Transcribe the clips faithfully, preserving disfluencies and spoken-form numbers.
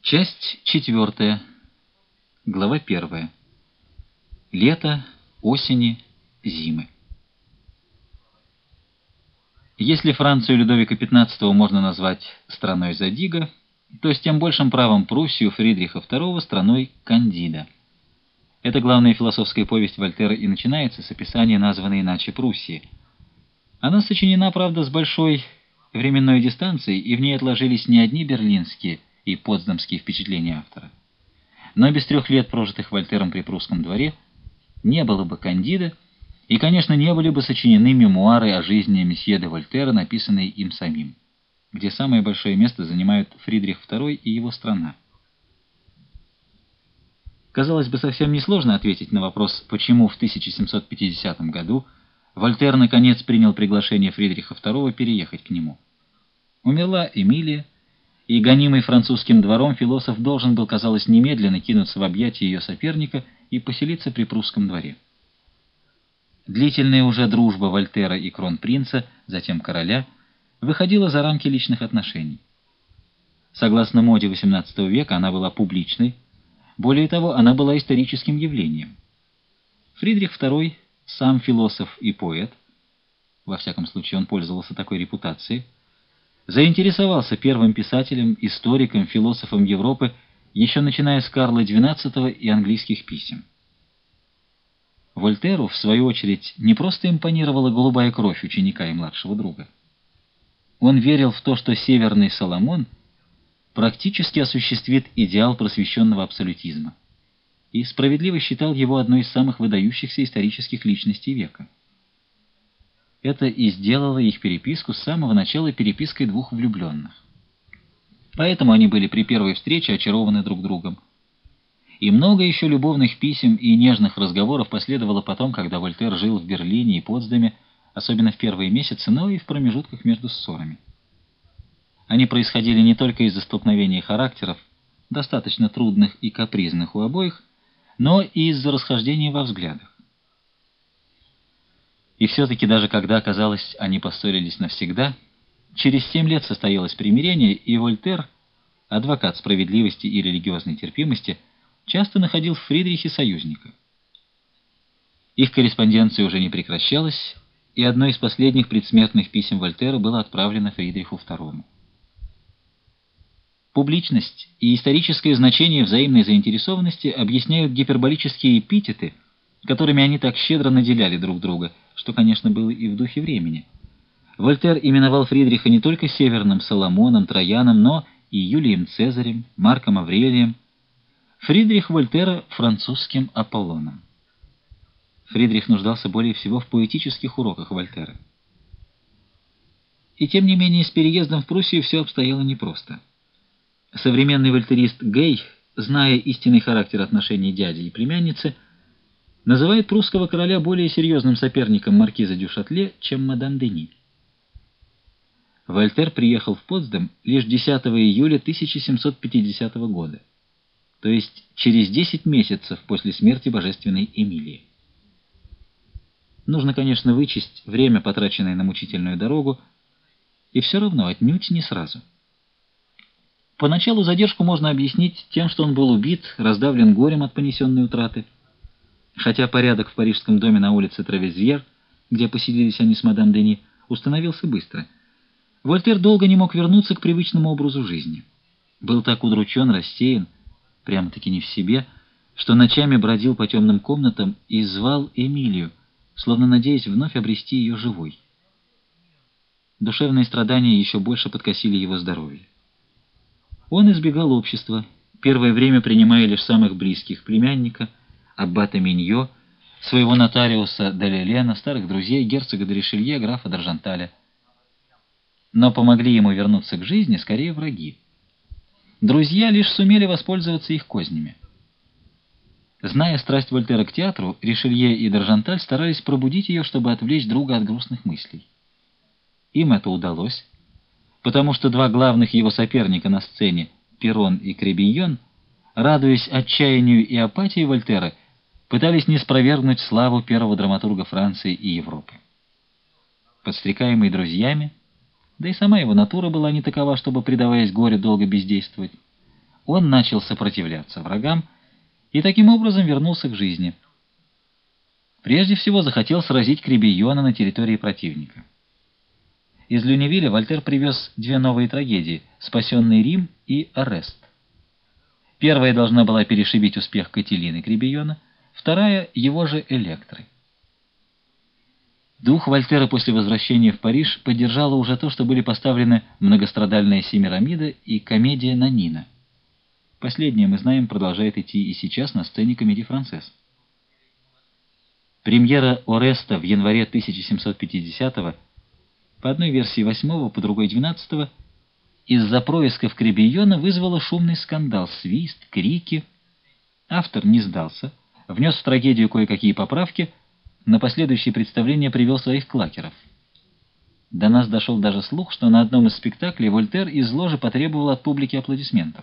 Часть четвертая. Глава первая. Лето, осени, зимы. Если Францию Людовика пятнадцатого можно назвать страной Задига, то с тем большим правом Пруссию Фридриха второго страной Кандида. Эта главная философская повесть Вольтера и начинается с описания названной иначе Пруссии. Она сочинена, правда, с большой временной дистанцией, и в ней отложились не одни берлинские и потсдамские впечатления автора. Но без трех лет, прожитых Вольтером при прусском дворе, не было бы Кандида, и, конечно, не были бы сочинены мемуары о жизни месье де Вольтера, написанные им самим, где самое большое место занимают Фридрих второй и его страна. Казалось бы, совсем несложно ответить на вопрос, почему в тысяча семьсот пятидесятом году Вольтер наконец принял приглашение Фридриха второго переехать к нему. Умерла Эмилия, и, гонимый французским двором, философ должен был, казалось, немедленно кинуться в объятия ее соперника и поселиться при прусском дворе. Длительная уже дружба Вольтера и кронпринца, затем короля, выходила за рамки личных отношений. Согласно моде восемнадцатого века, она была публичной, более того, она была историческим явлением. Фридрих второй, сам философ и поэт, во всяком случае он пользовался такой репутацией, заинтересовался первым писателем, историком, философом Европы, еще начиная с Карла двенадцатого и английских писем. Вольтеру, в свою очередь, не просто импонировала голубая кровь ученика и младшего друга. Он верил в то, что Северный Соломон практически осуществит идеал просвещенного абсолютизма, и справедливо считал его одной из самых выдающихся исторических личностей века. Это и сделало их переписку с самого начала перепиской двух влюбленных. Поэтому они были при первой встрече очарованы друг другом. И много еще любовных писем и нежных разговоров последовало потом, когда Вольтер жил в Берлине и Потсдаме, особенно в первые месяцы, но и в промежутках между ссорами. Они происходили не только из-за столкновений характеров, достаточно трудных и капризных у обоих, но и из-за расхождений во взглядах. И все-таки даже когда, казалось, они поссорились навсегда, через семь лет состоялось примирение, и Вольтер, адвокат справедливости и религиозной терпимости, часто находил в Фридрихе союзника. Их корреспонденция уже не прекращалась, и одно из последних предсмертных писем Вольтера было отправлено Фридриху второму. Публичность и историческое значение взаимной заинтересованности объясняют гиперболические эпитеты, которыми они так щедро наделяли друг друга, что, конечно, было и в духе времени. Вольтер именовал Фридриха не только Северным Соломоном, Трояном, но и Юлием Цезарем, Марком Аврелием. Фридрих Вольтера — французским Аполлоном. Фридрих нуждался более всего в поэтических уроках Вольтера. И тем не менее с переездом в Пруссию все обстояло непросто. Современный вольтерист Гей, зная истинный характер отношений дяди и племянницы, называет прусского короля более серьезным соперником маркиза дю Шатле, чем мадам Дени. Вольтер приехал в Потсдам лишь десятого июля тысяча семьсот пятидесятого года, то есть через десять месяцев после смерти божественной Эмилии. Нужно, конечно, вычесть время, потраченное на мучительную дорогу, и все равно отнюдь не сразу. Поначалу задержку можно объяснить тем, что он был убит, раздавлен горем от понесенной утраты, хотя порядок в парижском доме на улице Травезьер, где поселились они с мадам Дени, установился быстро. Вольтер долго не мог вернуться к привычному образу жизни. Был так удручен, рассеян, прямо-таки не в себе, что ночами бродил по темным комнатам и звал Эмилию, словно надеясь вновь обрести ее живой. Душевные страдания еще больше подкосили его здоровье. Он избегал общества, первое время принимая лишь самых близких: племянника, аббата Миньо, своего нотариуса Делелена, старых друзей, герцога де Ришелье, графа Даржанталя. Но помогли ему вернуться к жизни скорее враги. Друзья лишь сумели воспользоваться их кознями. Зная страсть Вольтера к театру, Ришелье и Даржанталь старались пробудить ее, чтобы отвлечь друга от грустных мыслей. Им это удалось, потому что два главных его соперника на сцене, Перрон и Кребиньон, радуясь отчаянию и апатии Вольтера, пытались неспровергнуть славу первого драматурга Франции и Европы. Подстрекаемый друзьями, да и сама его натура была не такова, чтобы, предаваясь горю, долго бездействовать, он начал сопротивляться врагам и таким образом вернулся к жизни. Прежде всего захотел сразить Кребийона на территории противника. Из Люневиля Вольтер привез две новые трагедии «Спасенный Рим» и «Арест». Первая должна была перешибить успех Катилины Кребийона, вторая — его же «Электры». Дух Вольтера после возвращения в Париж поддержало уже то, что были поставлены многострадальная «Семирамида» и комедия «Нанина». Последняя, мы знаем, продолжает идти и сейчас на сцене Комедии Францесс. Премьера «Ореста» в январе тысяча семьсот пятидесятого, по одной версии восьмого, по другой двенадцатого, из-за происков Кребийона вызвала шумный скандал, свист, крики. Автор не сдался, внес в трагедию кое-какие поправки, на последующие представления привел своих клакеров. До нас дошел даже слух, что на одном из спектаклей Вольтер из ложи потребовал от публики аплодисментов.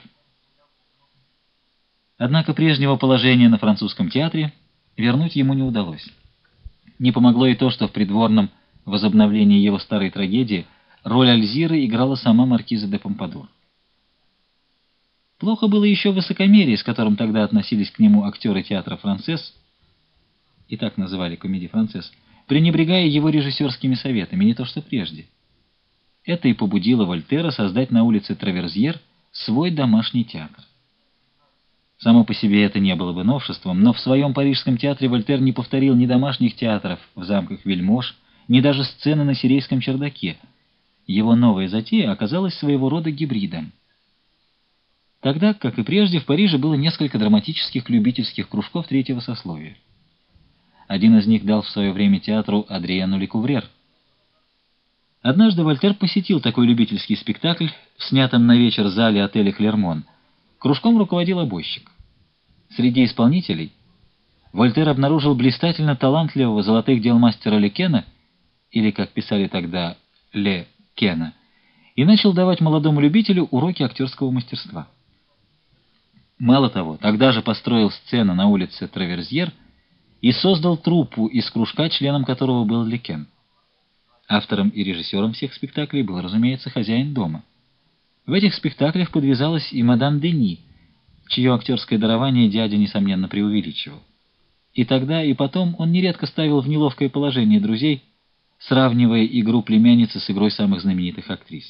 Однако прежнего положения на французском театре вернуть ему не удалось. Не помогло и то, что в придворном возобновлении его старой трагедии роль Альзиры играла сама маркиза де Помпадур. Плохо было еще высокомерие, с которым тогда относились к нему актеры театра Францесс, и так называли Комедии Францесс, пренебрегая его режиссерскими советами, не то что прежде. Это и побудило Вольтера создать на улице Траверзьер свой домашний театр. Само по себе это не было бы новшеством, но в своем парижском театре Вольтер не повторил ни домашних театров в замках вельмож, ни даже сцены на Сирийском чердаке. Его новая затея оказалась своего рода гибридом. Тогда, как и прежде, в Париже было несколько драматических любительских кружков третьего сословия. Один из них дал в свое время театру Адриену Лекуврер. Однажды Вольтер посетил такой любительский спектакль в снятом на вечер зале отеля «Клермон». Кружком руководил обойщик. Среди исполнителей Вольтер обнаружил блистательно талантливого золотых дел мастера Лекена, или, как писали тогда, Ле Кена, и начал давать молодому любителю уроки актерского мастерства. Мало того, тогда же построил сцену на улице Траверзьер и создал труппу из кружка, членом которого был Лекен. Автором и режиссером всех спектаклей был, разумеется, хозяин дома. В этих спектаклях подвязалась и мадам Дени, чье актерское дарование дядя, несомненно, преувеличивал. И тогда, и потом он нередко ставил в неловкое положение друзей, сравнивая игру племянницы с игрой самых знаменитых актрис.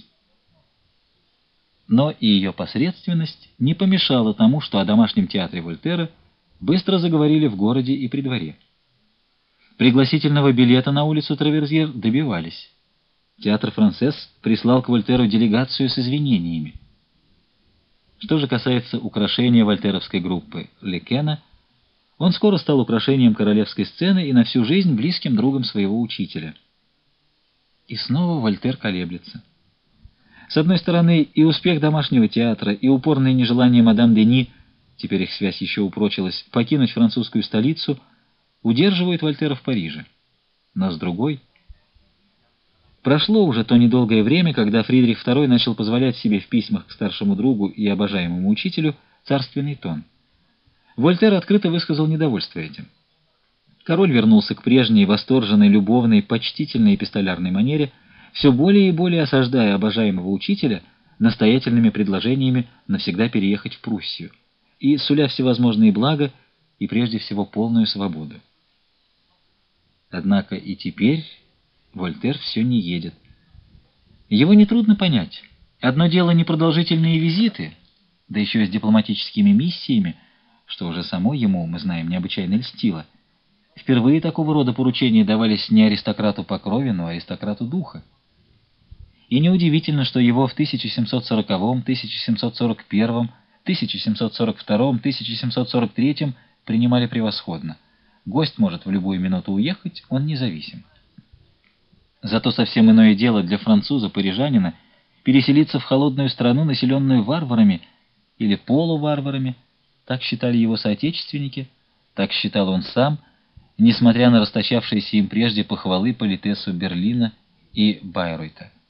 Но и ее посредственность не помешала тому, что о домашнем театре Вольтера быстро заговорили в городе и при дворе. Пригласительного билета на улицу Траверзьер добивались. Театр Францесс прислал к Вольтеру делегацию с извинениями. Что же касается украшения вольтеровской группы Лекена, он скоро стал украшением королевской сцены и на всю жизнь близким другом своего учителя. И снова Вольтер колеблется. С одной стороны, и успех домашнего театра, и упорное нежелание мадам Дени, теперь их связь еще упрочилась, покинуть французскую столицу, удерживают Вольтера в Париже. Но с другой... Прошло уже то недолгое время, когда Фридрих второй начал позволять себе в письмах к старшему другу и обожаемому учителю царственный тон. Вольтер открыто высказал недовольство этим. Король вернулся к прежней восторженной, любовной, почтительной эпистолярной манере, все более и более осаждая обожаемого учителя настоятельными предложениями навсегда переехать в Пруссию и суля всевозможные блага и прежде всего полную свободу. Однако и теперь Вольтер все не едет. Его нетрудно понять. Одно дело непродолжительные визиты, да еще и с дипломатическими миссиями, что уже само ему, мы знаем, необычайно льстило. Впервые такого рода поручения давались не аристократу по крови, но аристократу духа. И неудивительно, что его в тысяча семьсот сороковом, тысяча семьсот сорок первом, тысяча семьсот сорок втором, тысяча семьсот сорок третьем принимали превосходно. Гость может в любую минуту уехать, он независим. Зато совсем иное дело для француза-парижанина переселиться в холодную страну, населенную варварами или полуварварами, так считали его соотечественники, так считал он сам, несмотря на расточавшиеся им прежде похвалы политесу Берлина и Байройта.